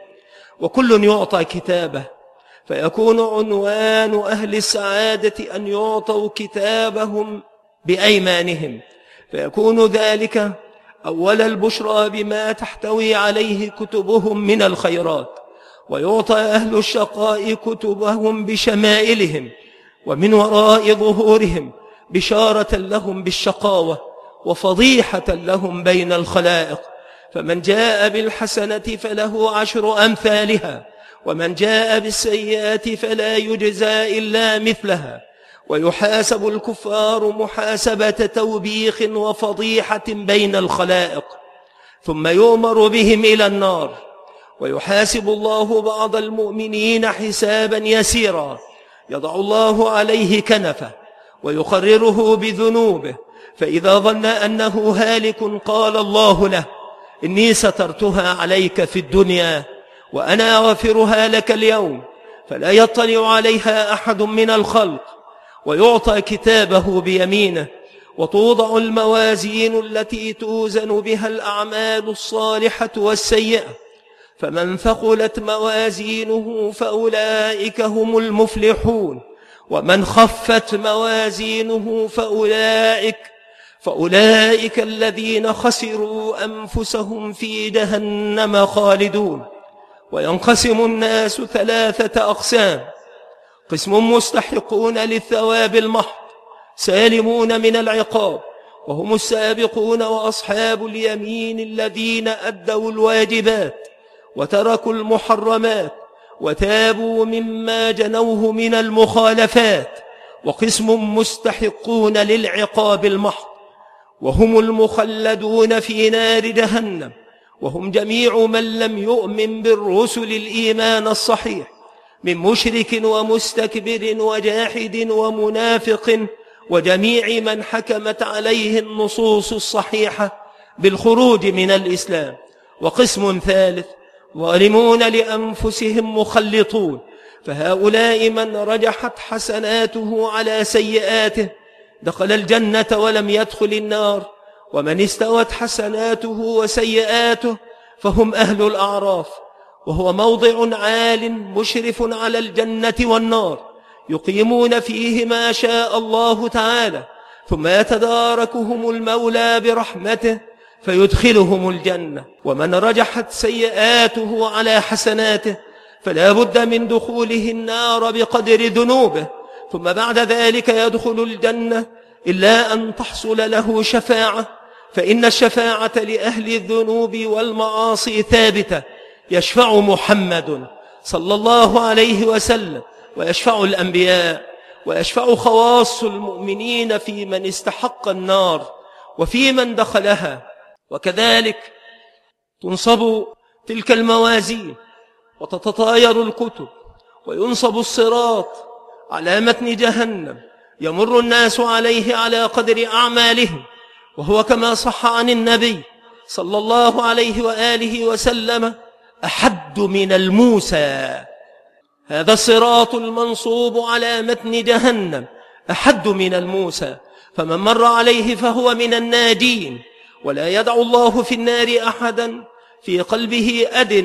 وكل يعطى كتابه، فيكون عنوان أهل السعادة أن يعطوا كتابهم بأيمانهم، فيكون ذلك أول البشرى بما تحتوي عليه كتبهم من الخيرات. ويعطى أهل الشقاء كتبهم بشمائلهم، ومن وراء ظهورهم بشارة لهم بالشقاوة وفضيحة لهم بين الخلائق. فمن جاء بالحسنة فله 10 أمثالها، ومن جاء بالسيئات فلا يجزى إلا مثلها. ويحاسب الكفار محاسبة توبيخ وفضيحة بين الخلائق، ثم يؤمر بهم إلى النار. ويحاسب الله بعض المؤمنين حسابا يسيرا، يضع الله عليه كنفه ويقرره بذنوبه، فإذا ظن أنه هالك قال الله له: إني سترتها عليك في الدنيا وأنا أغفرها لك اليوم، فلا يطلع عليها أحد من الخلق. ويعطى كتابه بيمينه، وتوضع الموازين التي توزن بها الأعمال الصالحة والسيئة، فمن ثقلت موازينه فأولئك هم المفلحون، ومن خفت موازينه فأولئك الذين خسروا أنفسهم في جهنم خالدون. وينقسم الناس 3 أقسام: قسم مستحقون للثواب المحض سالمون من العقاب، وهم السابقون وأصحاب اليمين الذين أدوا الواجبات وتركوا المحرمات وتابوا مما جنوه من المخالفات. وقسم مستحقون للعقاب المحض، وهم المخلدون في نار جهنم، وهم جميع من لم يؤمن بالرسل الإيمان الصحيح من مشرك ومستكبر وجاحد ومنافق، وجميع من حكمت عليه النصوص الصحيحة بالخروج من الإسلام. وقسم ثالث: ظالمون لأنفسهم مخلطون، فهؤلاء من رجحت حسناته على سيئاته دخل الجنة ولم يدخل النار، ومن استوت حسناته وسيئاته فهم أهل الأعراف، وهو موضع عال مشرف على الجنة والنار، يقيمون فيه ما شاء الله تعالى، ثم يتداركهم المولى برحمته فيدخلهم الجنة. ومن رجحت سيئاته على حسناته فلا بد من دخوله النار بقدر ذنوبه، ثم بعد ذلك يدخل الجنة إلا أن تحصل له شفاعة، فإن الشفاعة لأهل الذنوب والمعاصي ثابتة، يشفع محمد صلى الله عليه وسلم، ويشفع الأنبياء، ويشفع خواص المؤمنين في من استحق النار وفي من دخلها. وكذلك تنصب تلك الموازين وتتطاير الكتب وينصب الصراط على متن جهنم، يمر الناس عليه على قدر أعمالهم، وهو كما صح عن النبي صلى الله عليه وآله وسلم: أحد من الموسى. هذا الصراط المنصوب على متن جهنم أحد من الموسى، فمن مر عليه فهو من الناجين، ولا يدع الله في النار أحدا في قلبه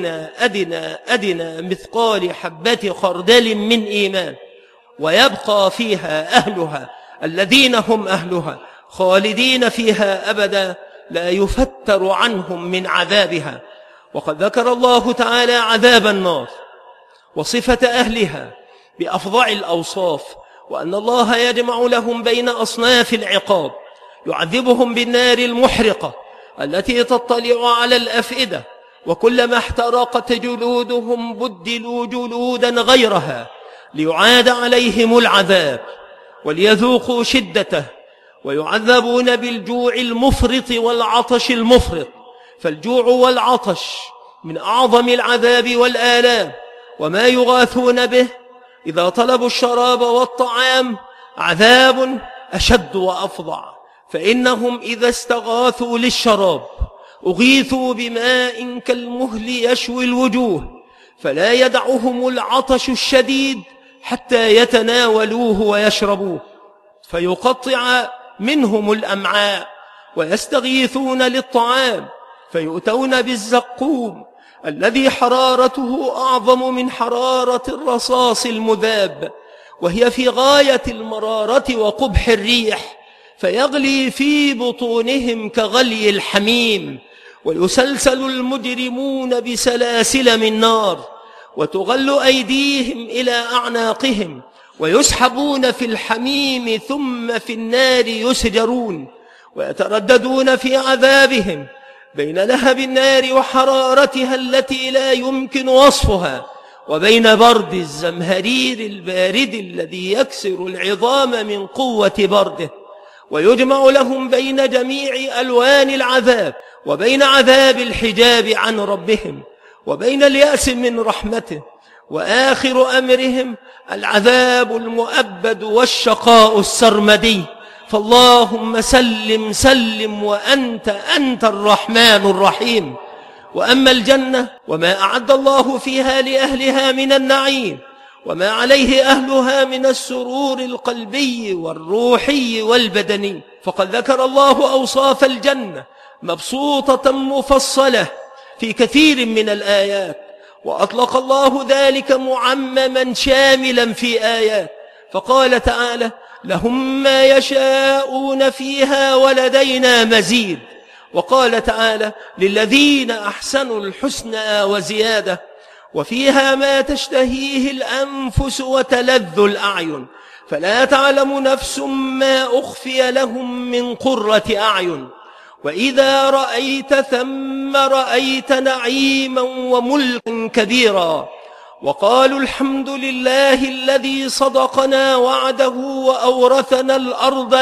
أدنى مثقال حبة خردل من إيمان، ويبقى فيها أهلها الذين هم أهلها خالدين فيها أبدا، لا يفتر عنهم من عذابها. وقد ذكر الله تعالى عذاب النار وصفة أهلها بأفظع الأوصاف، وأن الله يجمع لهم بين أصناف العقاب، يعذبهم بالنار المحرقة التي تطلع على الأفئدة وكلما احترقت جلودهم بدلوا جلودا غيرها ليعاد عليهم العذاب وليذوقوا شدته، ويعذبون بالجوع المفرط والعطش المفرط. فالجوع والعطش من أعظم العذاب والآلام، وما يغاثون به إذا طلبوا الشراب والطعام عذاب أشد وأفظع. فإنهم إذا استغاثوا للشراب أغيثوا بماء كالمهل يشوي الوجوه، فلا يدعهم العطش الشديد حتى يتناولوه ويشربوه، فيقطع منهم الأمعاء. ويستغيثون للطعام فيؤتون بالزقوم الذي حرارته أعظم من حرارة الرصاص المذاب، وهي في غاية المرارة وقبح الريح، فيغلي في بطونهم كغلي الحميم. ويسلسل المجرمون بسلاسل من نار، وتغل أيديهم إلى أعناقهم، ويسحبون في الحميم ثم في النار يسجرون، ويترددون في عذابهم بين لهب النار وحرارتها التي لا يمكن وصفها، وبين برد الزمهرير البارد الذي يكسر العظام من قوة برده. ويجمع لهم بين جميع ألوان العذاب، وبين عذاب الحجاب عن ربهم، وبين اليأس من رحمته، وآخر أمرهم العذاب المؤبد والشقاء السرمدي. فاللهم سلم سلم وأنت الرحمن الرحيم. وأما الجنة وما أعد الله فيها لأهلها من النعيم، وما عليه أهلها من السرور القلبي والروحي والبدني، فقد ذكر الله أوصاف الجنة مبسوطة مفصلة في كثير من الآيات، وأطلق الله ذلك معمما شاملا في آيات، فقال تعالى: لهم ما يشاءون فيها ولدينا مزيد. وقال تعالى: للذين أحسنوا الحسنى وزيادة، وفيها ما تشتهيه الأنفس وتلذ الأعين، فلا تعلم نفس ما أخفي لهم من قرة أعين، وإذا رأيت ثم رأيت نعيما وملكا كبيرا. وقالوا الحمد لله الذي صدقنا وعده وأورثنا الأرض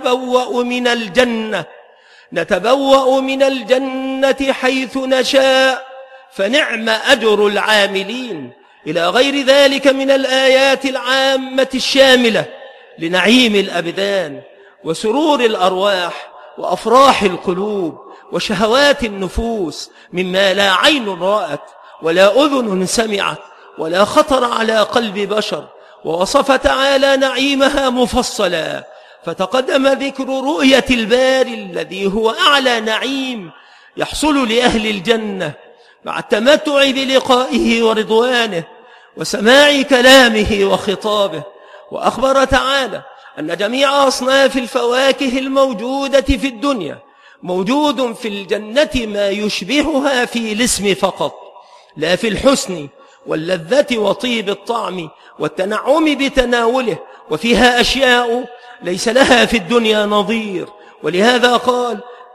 نتبوأ من الجنة حيث نشاء فنعم أجر العاملين، إلى غير ذلك من الآيات العامة الشاملة لنعيم الأبدان وسرور الأرواح وأفراح القلوب وشهوات النفوس، مما لا عين رأت ولا أذن سمعت ولا خطر على قلب بشر. ووصف تعالى نعيمها مفصلا، فتقدم ذكر رؤية الباري الذي هو أعلى نعيم يحصل لأهل الجنة مع التمتع بلقائه ورضوانه وسماع كلامه وخطابه. وأخبر تعالى أن جميع أصناف الفواكه الموجودة في الدنيا موجود في الجنة ما يشبهها في الاسم فقط، لا في الحسن واللذة وطيب الطعم والتنعم بتناوله، وفيها أشياء ليس لها في الدنيا نظير. ولهذا قال: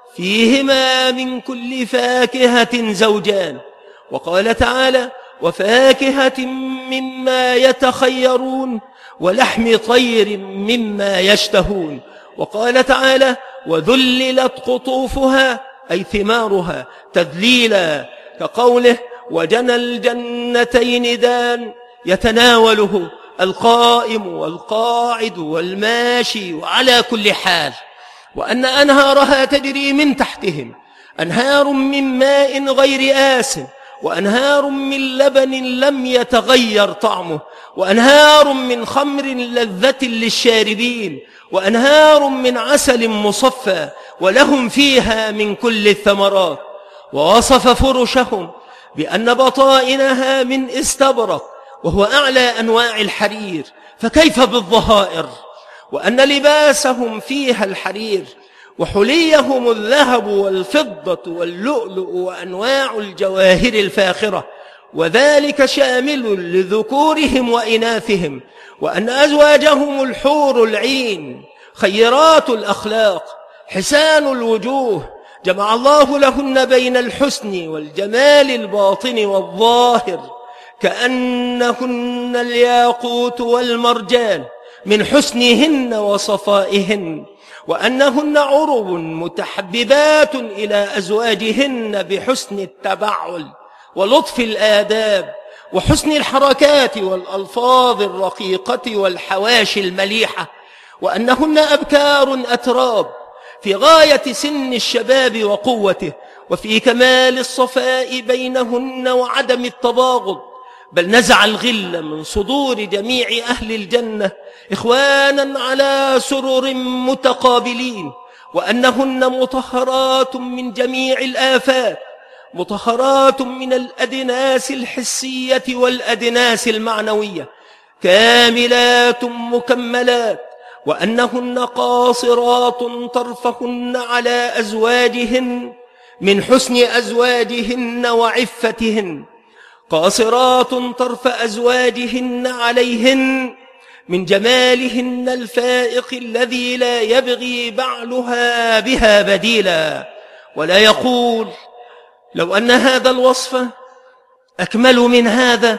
فيهما من كل فاكهة زوجان. وقال تعالى: وفاكهة مما يتخيرون ولحم طير مما يشتهون. وقال تعالى: وذللت قطوفها أي ثمارها تذليلا، كقوله: وجنى الجنتين دان يتناوله القائم والقاعد والماشي وعلى كل حال. وأن أنهارها تجري من تحتهم، أنهار من ماء غير آسن، وأنهار من لبن لم يتغير طعمه، وأنهار من خمر لذة للشاربين، وأنهار من عسل مصفى، ولهم فيها من كل الثمرات. ووصف فرشهم بأن بطائنها من استبرق، وهو أعلى أنواع الحرير، فكيف بالظهائر؟ وأن لباسهم فيها الحرير، وحليهم الذهب والفضة واللؤلؤ وأنواع الجواهر الفاخرة، وذلك شامل لذكورهم وإناثهم. وأن أزواجهم الحور العين خيرات الأخلاق حسان الوجوه جمع الله لهن بين الحسن والجمال الباطن والظاهر كأنهن الياقوت والمرجان من حسنهن وصفائهن، وأنهن عرب متحببات إلى أزواجهن بحسن التبعل ولطف الآداب وحسن الحركات والألفاظ الرقيقة والحواشي المليحة، وأنهن أبكار أتراب في غاية سن الشباب وقوته، وفي كمال الصفاء بينهن وعدم التباغض، بل نزع الغل من صدور جميع أهل الجنة إخوانا على سرر متقابلين، وأنهن مطهرات من جميع الآفات، مطهرات من الأدناس الحسية والأدناس المعنوية، كاملات مكملات، وأنهن قاصرات طرفهن على أزواجهن من حسن أزواجهن وعفتهن، قاصرات طرف أزواجهن عليهن من جمالهن الفائق الذي لا يبغي بعلها بها بديلا، ولا يقول لو أن هذا الوصف أكمل من هذا،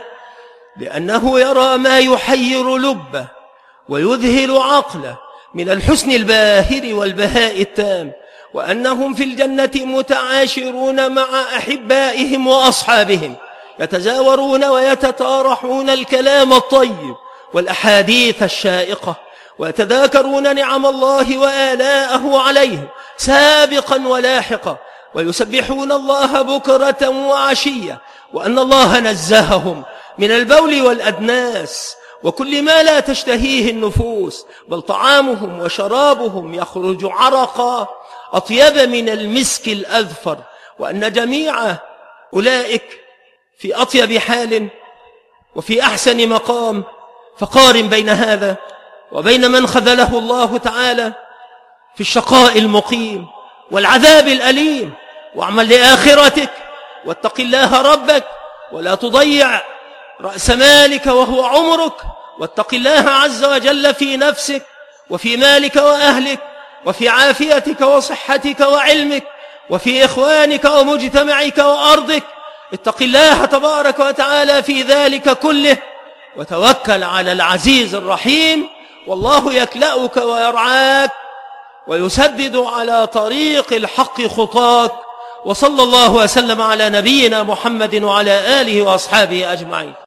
لأنه يرى ما يحير لبه ويذهل عقله من الحسن الباهر والبهاء التام، وأنهم في الجنة متعاشرون مع أحبائهم وأصحابهم، يتزاورون ويتطارحون الكلام الطيب والأحاديث الشائقة، ويتذاكرون نعم الله وآلاءه عليهم سابقا ولاحقا، ويسبحون الله بكرة وعشية، وأن الله نزههم من البول والأدناس وكل ما لا تشتهيه النفوس، بل طعامهم وشرابهم يخرج عرقا أطيب من المسك الأذفر، وأن جميع أولئك في أطيب حال وفي أحسن مقام. فقارن بين هذا وبين من خذله الله تعالى في الشقاء المقيم والعذاب الأليم، واعمل لآخرتك واتق الله ربك ولا تضيع رأس مالك وهو عمرك، واتق الله عز وجل في نفسك وفي مالك وأهلك وفي عافيتك وصحتك وعلمك وفي إخوانك ومجتمعك وأرضك، اتق الله تبارك وتعالى في ذلك كله، وتوكل على العزيز الرحيم، والله يكلأك ويرعاك ويسدد على طريق الحق خطاك. وصلى الله وسلم على نبينا محمد وعلى آله وأصحابه أجمعين.